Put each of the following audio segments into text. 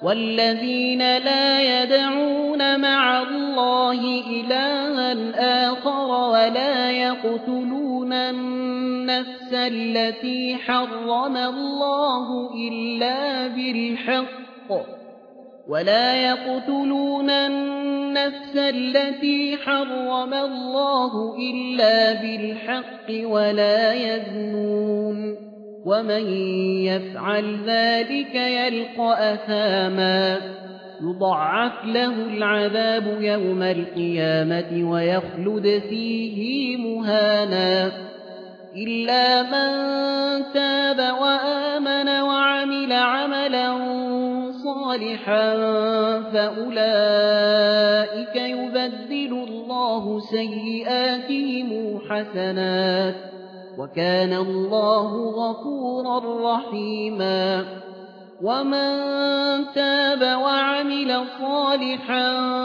والذين لا يدعون مع الله إلها آخر ولا يقتلون النفس التي حرم الله إلا بالحق ولا يزنون ومن يفعل ذلك يلقى أثاما يضاعف له العذاب يوم القيامة ويخلد فيه مهانا إلا من تاب وآمن وعمل عملا صالحا فأولئك يبدل الله سيئاتهم حسنات وكان الله غفورا رحيما ومن تاب وعمل صالحا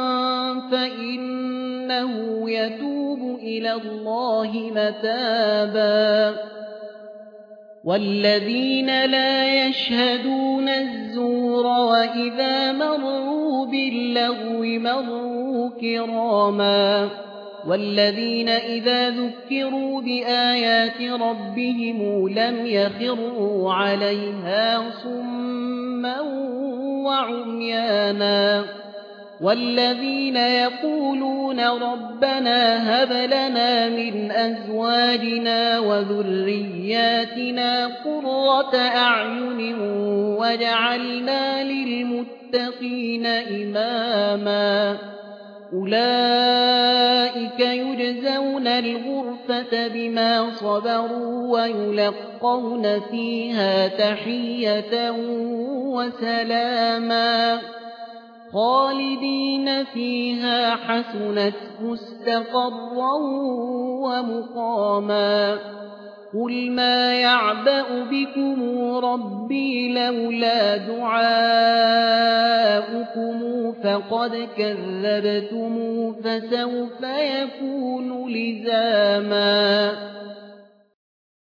فإنه يتوب إلى الله متابا والذين لا يشهدون الزور وإذا مروا باللغو مروا كراما والذين إذا ذكروا بآيات ربهم لم يخروا عليها صما وعميانا والذين يقولون ربنا هب لنا من أزواجنا وذرياتنا قرة أعين واجعلنا للمتقين إماما أولئك يجزون الغرفة بما صبروا ويلقون فيها تحية وسلاما خالدين فيها حسنت مستقرا ومقاما قل ما يعبأ بكم ربي لولا دعاؤكم فقد كذبتم فسوف يكون لزاما